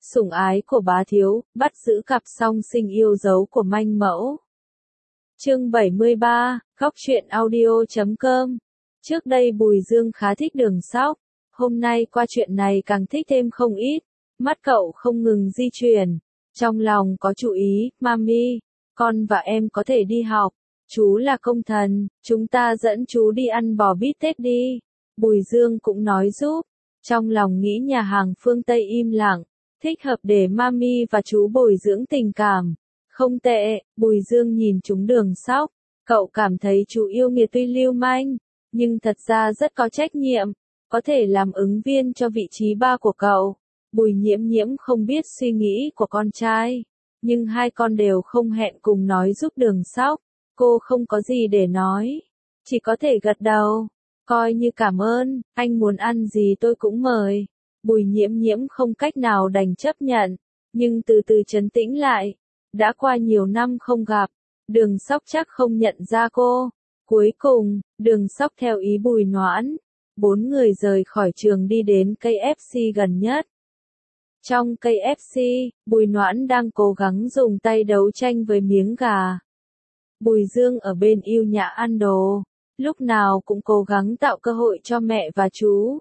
sủng ái của bá thiếu, bắt giữ cặp song sinh yêu dấu của manh mẫu. Chương 73, Góc truyện audio.com. Trước đây Bùi Dương khá thích Đường Sóc, hôm nay qua chuyện này càng thích thêm không ít, mắt cậu không ngừng di chuyển, trong lòng có chú ý, Mami, con và em có thể đi học, chú là công thần, chúng ta dẫn chú đi ăn bò bít tết đi. Bùi Dương cũng nói giúp, trong lòng nghĩ nhà hàng phương Tây im lặng, thích hợp để Mami và chú bồi dưỡng tình cảm. Không tệ, Bùi Dương nhìn chúng Đường Sóc, cậu cảm thấy chú yêu nghiệt tuy lưu manh, nhưng thật ra rất có trách nhiệm, có thể làm ứng viên cho vị trí 3 của cậu. Bùi Nhiễm Nhiễm không biết suy nghĩ của con trai, nhưng hai con đều không hẹn cùng nói giúp Đường Sóc, cô không có gì để nói, chỉ có thể gật đầu, coi như cảm ơn, anh muốn ăn gì tôi cũng mời. Bùi Nhiễm Nhiễm không cách nào đành chấp nhận, nhưng từ từ trấn tĩnh lại, đã qua nhiều năm không gặp, Đường Sóc chắc không nhận ra cô. Cuối cùng, Đường Sóc theo ý Bùi Noãn, 4 người rời khỏi trường đi đến KFC gần nhất. Trong KFC, Bùi Noãn đang cố gắng dùng tay đấu tranh với miếng gà. Bùi Dương ở bên yêu nhã ăn đồ, lúc nào cũng cố gắng tạo cơ hội cho mẹ và chú.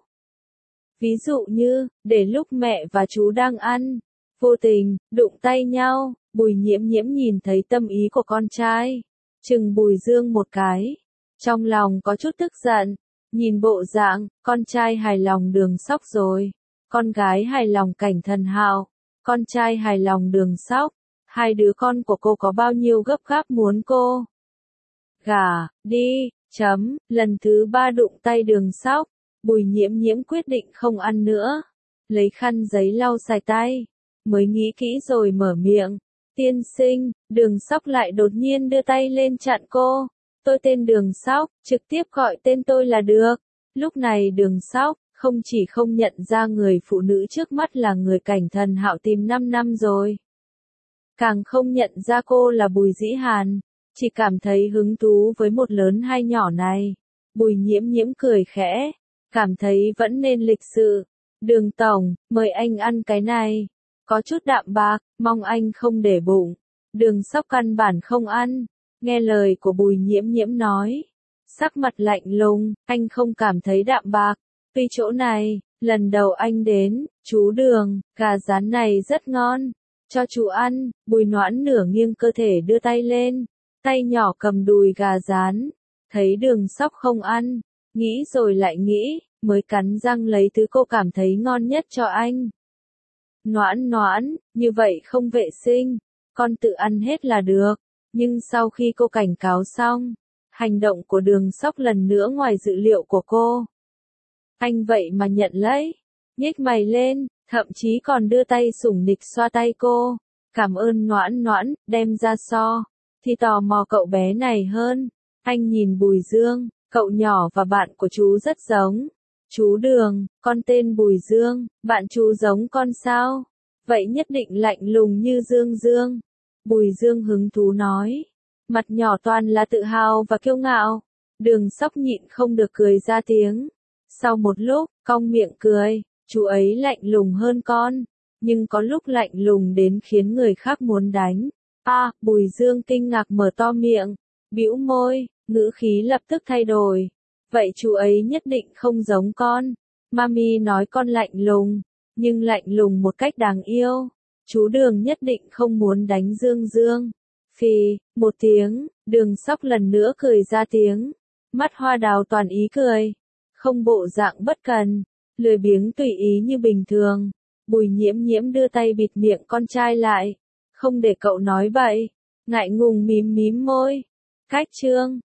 Ví dụ như, để lúc mẹ và chú đang ăn, vô tình, đụng tay nhau, Bùi Nhiễm Nhiễm nhìn thấy tâm ý của con trai, chừng Bùi Dương một cái, trong lòng có chút tức giận, nhìn bộ dạng, con trai hài lòng Đường Sóc rồi, con gái hài lòng Cảnh Thần Hạo, con trai hài lòng Đường Sóc, hai đứa con của cô có bao nhiêu gấp gáp muốn cô gả đi, lần thứ 3 đụng tay Đường Sóc, Bùi Nhiễm Nhiễm quyết định không ăn nữa, lấy khăn giấy lau sạch tay, mới nghĩ kỹ rồi mở miệng. Tiên sinh, Đường Sóc lại đột nhiên đưa tay lên chặn cô. Tôi tên Đường Sóc, trực tiếp gọi tên tôi là được. Lúc này Đường Sóc, không chỉ không nhận ra người phụ nữ trước mắt là người Cảnh Thần Hạo tìm 5 năm rồi. Càng không nhận ra cô là Bùi Dĩ Hàn, chỉ cảm thấy hứng thú với một lớn hai nhỏ này. Bùi Nhiễm Nhiễm cười khẽ, cảm thấy vẫn nên lịch sự. Đường Tổng, mời anh ăn cái này. Có chút đạm bạc, mong anh không để bụng. Đường Sóc căn bản không ăn, nghe lời của Bùi Nhiễm Nhiễm nói. Sắc mặt lạnh lùng, anh không cảm thấy đạm bạc. Tuy chỗ này, lần đầu anh đến, chú Đường, gà rán này rất ngon. Cho chú ăn, Bùi Noãn nửa nghiêng cơ thể đưa tay lên, tay nhỏ cầm đùi gà rán. Thấy Đường Sóc không ăn, nghĩ rồi lại nghĩ, mới cắn răng lấy thứ cô cảm thấy ngon nhất cho anh. Noãn Noãn, như vậy không vệ sinh, con tự ăn hết là được. Nhưng sau khi cô cảnh cáo xong, hành động của Đường Sóc lần nữa ngoài dự liệu của cô. Anh vậy mà nhận lấy, nhếch mày lên, thậm chí còn đưa tay sủng nịch xoa tay cô. Cảm ơn Noãn Noãn, đem ra so, thì tò mò cậu bé này hơn. Anh nhìn Bùi Dương, cậu nhỏ và bạn của chú rất giống. Chú Đường, con tên Bùi Dương, bạn chú giống con sao? Vậy nhất định lạnh lùng như Dương Dương. Bùi Dương hứng thú nói, mặt nhỏ toàn là tự hào và kiêu ngạo. Đường Sóc nhịn không được cười ra tiếng. Sau một lúc, cong miệng cười, chú ấy lạnh lùng hơn con, nhưng có lúc lạnh lùng đến khiến người khác muốn đánh. Bùi Dương kinh ngạc mở to miệng, bĩu môi, ngữ khí lập tức thay đổi. Vậy chú ấy nhất định không giống con. Mami nói con lạnh lùng, nhưng lạnh lùng một cách đáng yêu. Chú Đường nhất định không muốn đánh Dương Dương. Phì, một tiếng, Đường Sóc lần nữa cười ra tiếng. Mắt hoa đào toàn ý cười. Không bộ dạng bất cần, lười biếng tùy ý như bình thường. Bùi Nhiễm Nhiễm đưa tay bịt miệng con trai lại. Không để cậu nói bậy. Ngại ngùng mím mím môi. Cách chương.